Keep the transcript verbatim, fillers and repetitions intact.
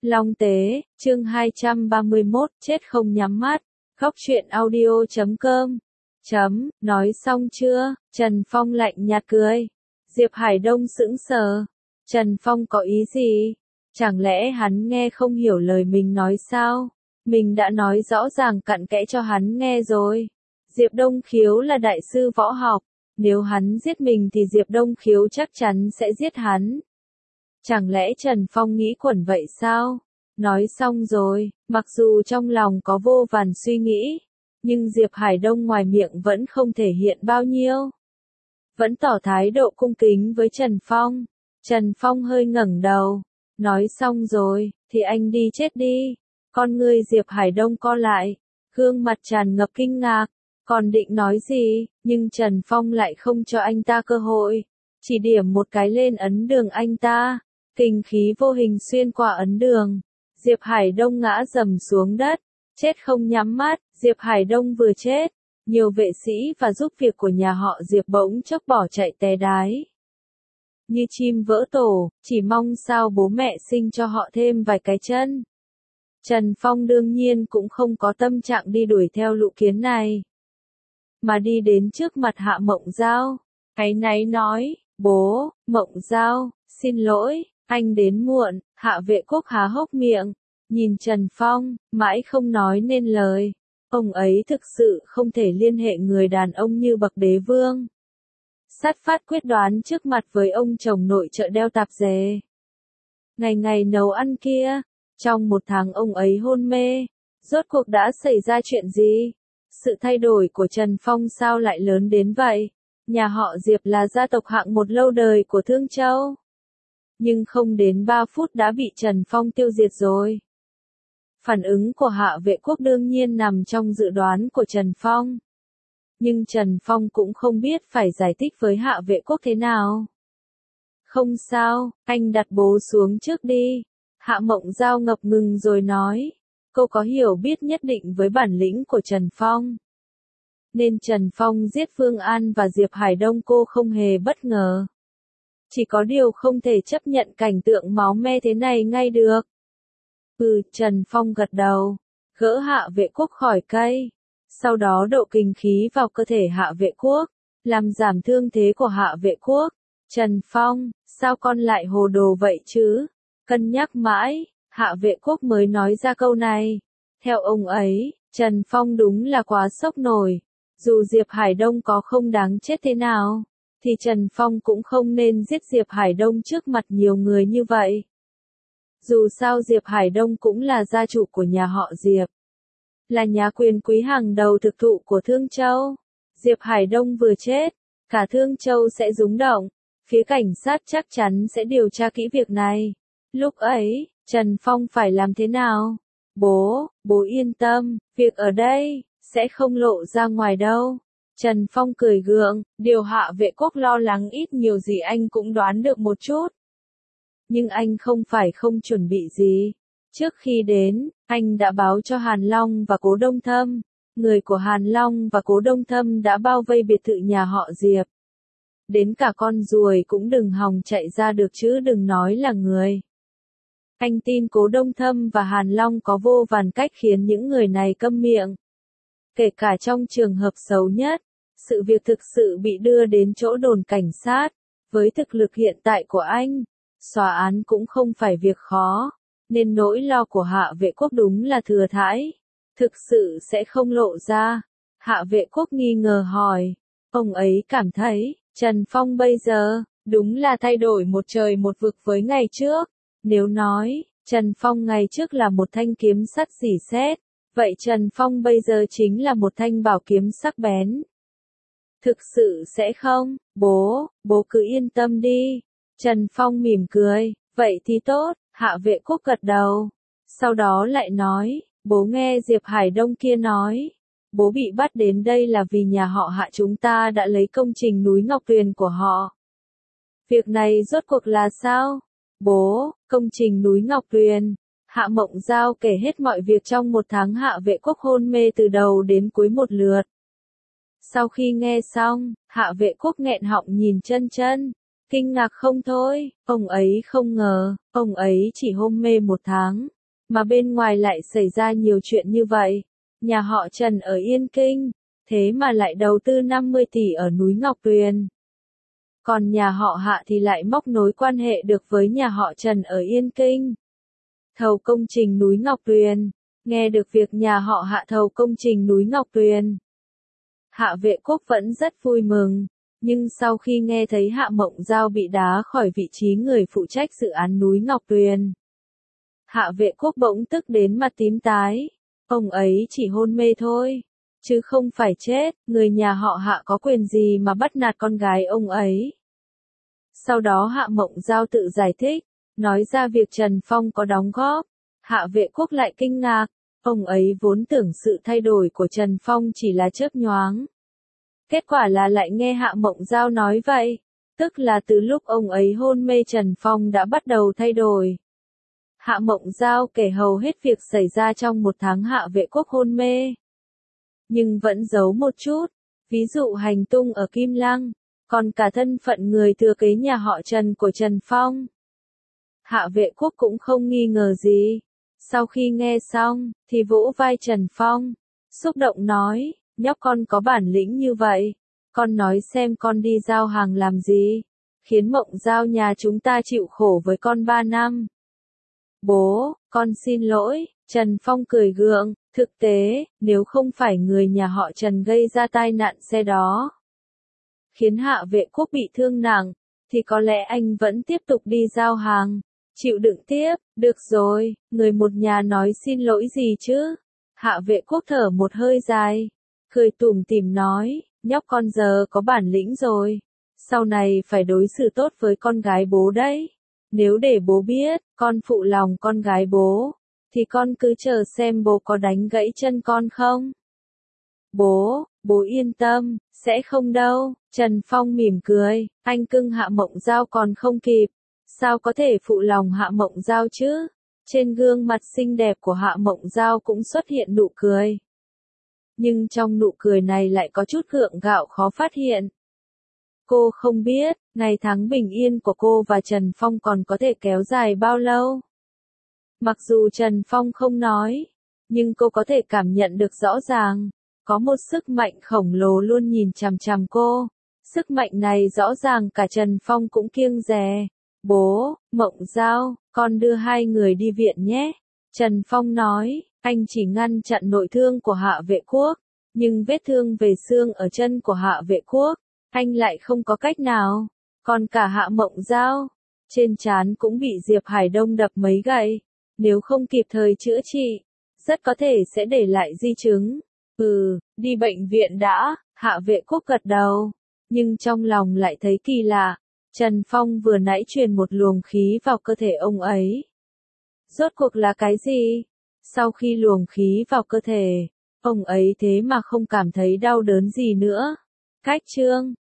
Long Tế, chương hai trăm ba mươi mốt, chết không nhắm mắt. Góc truyện audio chấm com. Chấm, nói xong chưa? Trần Phong lạnh nhạt cười. Diệp Hải Đông sững sờ. Trần Phong có ý gì? Chẳng lẽ hắn nghe không hiểu lời mình nói sao? Mình đã nói rõ ràng cặn kẽ cho hắn nghe rồi. Diệp Đông Khiếu là đại sư võ học. Nếu hắn giết mình thì Diệp Đông Khiếu chắc chắn sẽ giết hắn. Chẳng lẽ Trần Phong nghĩ quẩn vậy sao? Nói xong rồi, mặc dù trong lòng có vô vàn suy nghĩ, nhưng Diệp Hải Đông ngoài miệng vẫn không thể hiện bao nhiêu. Vẫn tỏ thái độ cung kính với Trần Phong. Trần Phong hơi ngẩng đầu. Nói xong rồi, thì anh đi chết đi. Con ngươi Diệp Hải Đông co lại, gương mặt tràn ngập kinh ngạc. Còn định nói gì, nhưng Trần Phong lại không cho anh ta cơ hội. Chỉ điểm một cái lên ấn đường anh ta. Kình khí vô hình xuyên qua ấn đường. Diệp Hải Đông ngã rầm xuống đất. Chết không nhắm mắt, Diệp Hải Đông vừa chết. Nhiều vệ sĩ và giúp việc của nhà họ Diệp bỗng chốc bỏ chạy té đái. Như chim vỡ tổ, chỉ mong sao bố mẹ sinh cho họ thêm vài cái chân. Trần Phong đương nhiên cũng không có tâm trạng đi đuổi theo lũ kiến này. Mà đi đến trước mặt Hạ Mộng Giao. Áy náy nói, bố, Mộng Giao, xin lỗi, anh đến muộn. Hạ Vệ Quốc há hốc miệng, nhìn Trần Phong, mãi không nói nên lời. Ông ấy thực sự không thể liên hệ người đàn ông như bậc đế vương. Sát phát quyết đoán trước mặt với ông chồng nội trợ đeo tạp dề. Ngày ngày nấu ăn kia, trong một tháng ông ấy hôn mê. Rốt cuộc đã xảy ra chuyện gì? Sự thay đổi của Trần Phong sao lại lớn đến vậy? Nhà họ Diệp là gia tộc hạng một lâu đời của Thương Châu. Nhưng không đến ba phút đã bị Trần Phong tiêu diệt rồi. Phản ứng của Hạ Vệ Quốc đương nhiên nằm trong dự đoán của Trần Phong. Nhưng Trần Phong cũng không biết phải giải thích với Hạ Vệ Quốc thế nào. Không sao, anh đặt bố xuống trước đi. Hạ Mộng Giao ngập ngừng rồi nói. Cô có hiểu biết nhất định với bản lĩnh của Trần Phong. Nên Trần Phong giết Phương An và Diệp Hải Đông cô không hề bất ngờ. Chỉ có điều không thể chấp nhận cảnh tượng máu me thế này ngay được. Ừ, Trần Phong gật đầu, gỡ Hạ Vệ Quốc khỏi cây. Sau đó độ kình khí vào cơ thể Hạ Vệ Quốc, làm giảm thương thế của Hạ Vệ Quốc. Trần Phong, sao con lại hồ đồ vậy chứ? Cân nhắc mãi, Hạ Vệ Quốc mới nói ra câu này. Theo ông ấy, Trần Phong đúng là quá sốc nổi. Dù Diệp Hải Đông có không đáng chết thế nào, thì Trần Phong cũng không nên giết Diệp Hải Đông trước mặt nhiều người như vậy. Dù sao Diệp Hải Đông cũng là gia chủ của nhà họ Diệp. Là nhà quyền quý hàng đầu thực thụ của Thương Châu. Diệp Hải Đông vừa chết, cả Thương Châu sẽ rúng động. Phía cảnh sát chắc chắn sẽ điều tra kỹ việc này. Lúc ấy, Trần Phong phải làm thế nào? Bố, bố yên tâm, việc ở đây sẽ không lộ ra ngoài đâu. Trần Phong cười gượng, điều Hạ Vệ Quốc lo lắng ít nhiều gì anh cũng đoán được một chút. Nhưng anh không phải không chuẩn bị gì. Trước khi đến, anh đã báo cho Hàn Long và Cố Đông Thâm. Người của Hàn Long và Cố Đông Thâm đã bao vây biệt thự nhà họ Diệp. Đến cả con ruồi cũng đừng hòng chạy ra được chứ đừng nói là người. Anh tin Cố Đông Thâm và Hàn Long có vô vàn cách khiến những người này câm miệng. Kể cả trong trường hợp xấu nhất, sự việc thực sự bị đưa đến chỗ đồn cảnh sát. Với thực lực hiện tại của anh, xóa án cũng không phải việc khó, nên nỗi lo của Hạ Vệ Quốc đúng là thừa thãi. Thực sự sẽ không lộ ra. Hạ Vệ Quốc nghi ngờ hỏi. Ông ấy cảm thấy, Trần Phong bây giờ, đúng là thay đổi một trời một vực với ngày trước. Nếu nói, Trần Phong ngày trước là một thanh kiếm sắt rỉ sét, vậy Trần Phong bây giờ chính là một thanh bảo kiếm sắc bén. Thực sự sẽ không, bố, bố cứ yên tâm đi. Trần Phong mỉm cười, vậy thì tốt. Hạ Vệ Quốc gật đầu. Sau đó lại nói, bố nghe Diệp Hải Đông kia nói. Bố bị bắt đến đây là vì nhà họ Hạ chúng ta đã lấy công trình núi Ngọc Tuyền của họ. Việc này rốt cuộc là sao? Bố, công trình núi Ngọc Tuyền. Hạ Mộng Giao kể hết mọi việc trong một tháng Hạ Vệ Quốc hôn mê từ đầu đến cuối một lượt. Sau khi nghe xong, Hạ Vệ Quốc nghẹn họng nhìn Chân Chân. Kinh ngạc không thôi, ông ấy không ngờ, ông ấy chỉ hôn mê một tháng, mà bên ngoài lại xảy ra nhiều chuyện như vậy. Nhà họ Trần ở Yên Kinh, thế mà lại đầu tư năm mươi tỷ ở núi Ngọc Tuyền. Còn nhà họ Hạ thì lại móc nối quan hệ được với nhà họ Trần ở Yên Kinh. Thầu công trình núi Ngọc Tuyền, nghe được việc nhà họ Hạ thầu công trình núi Ngọc Tuyền. Hạ Vệ Quốc vẫn rất vui mừng, nhưng sau khi nghe thấy Hạ Mộng Giao bị đá khỏi vị trí người phụ trách dự án núi Ngọc Tuyền, Hạ Vệ Quốc bỗng tức đến mặt tím tái, ông ấy chỉ hôn mê thôi, chứ không phải chết, người nhà họ Hạ có quyền gì mà bắt nạt con gái ông ấy. Sau đó Hạ Mộng Giao tự giải thích, nói ra việc Trần Phong có đóng góp, Hạ Vệ Quốc lại kinh ngạc, ông ấy vốn tưởng sự thay đổi của Trần Phong chỉ là chớp nhoáng. Kết quả là lại nghe Hạ Mộng Giao nói vậy, tức là từ lúc ông ấy hôn mê Trần Phong đã bắt đầu thay đổi. Hạ Mộng Giao kể hầu hết việc xảy ra trong một tháng Hạ Vệ Quốc hôn mê. Nhưng vẫn giấu một chút, ví dụ hành tung ở Kim Lăng, còn cả thân phận người thừa kế nhà họ Trần của Trần Phong. Hạ Vệ Quốc cũng không nghi ngờ gì. Sau khi nghe xong, thì vỗ vai Trần Phong, xúc động nói, nhóc con có bản lĩnh như vậy, con nói xem con đi giao hàng làm gì, khiến Mộng Giao nhà chúng ta chịu khổ với con ba năm. Bố, con xin lỗi, Trần Phong cười gượng, thực tế, nếu không phải người nhà họ Trần gây ra tai nạn xe đó, khiến Hạ Vệ Quốc bị thương nặng, thì có lẽ anh vẫn tiếp tục đi giao hàng, chịu đựng tiếp, được rồi, người một nhà nói xin lỗi gì chứ. Hạ Vệ Quốc thở một hơi dài, cười tủm tỉm nói, nhóc con giờ có bản lĩnh rồi, sau này phải đối xử tốt với con gái bố đấy. Nếu để bố biết, con phụ lòng con gái bố, thì con cứ chờ xem bố có đánh gãy chân con không. Bố, bố yên tâm, sẽ không đâu. Trần Phong mỉm cười, anh cưng Hạ Mộng Giao còn không kịp, sao có thể phụ lòng Hạ Mộng Giao chứ? Trên gương mặt xinh đẹp của Hạ Mộng Giao cũng xuất hiện nụ cười. Nhưng trong nụ cười này lại có chút gượng gạo khó phát hiện. Cô không biết, ngày tháng bình yên của cô và Trần Phong còn có thể kéo dài bao lâu. Mặc dù Trần Phong không nói, nhưng cô có thể cảm nhận được rõ ràng, có một sức mạnh khổng lồ luôn nhìn chằm chằm cô. Sức mạnh này rõ ràng cả Trần Phong cũng kiêng dè. Bố, Mộng Giao, con đưa hai người đi viện nhé. Trần Phong nói, anh chỉ ngăn chặn nội thương của Hạ Vệ Quốc, nhưng vết thương về xương ở chân của Hạ Vệ Quốc, anh lại không có cách nào. Còn cả Hạ Mộng Giao, trên trán cũng bị Diệp Hải Đông đập mấy gậy, nếu không kịp thời chữa trị, rất có thể sẽ để lại di chứng. Ừ, đi bệnh viện đã, Hạ Vệ Quốc gật đầu, nhưng trong lòng lại thấy kỳ lạ, Trần Phong vừa nãy truyền một luồng khí vào cơ thể ông ấy. Rốt cuộc là cái gì? Sau khi luồng khí vào cơ thể, ông ấy thế mà không cảm thấy đau đớn gì nữa. Cách chương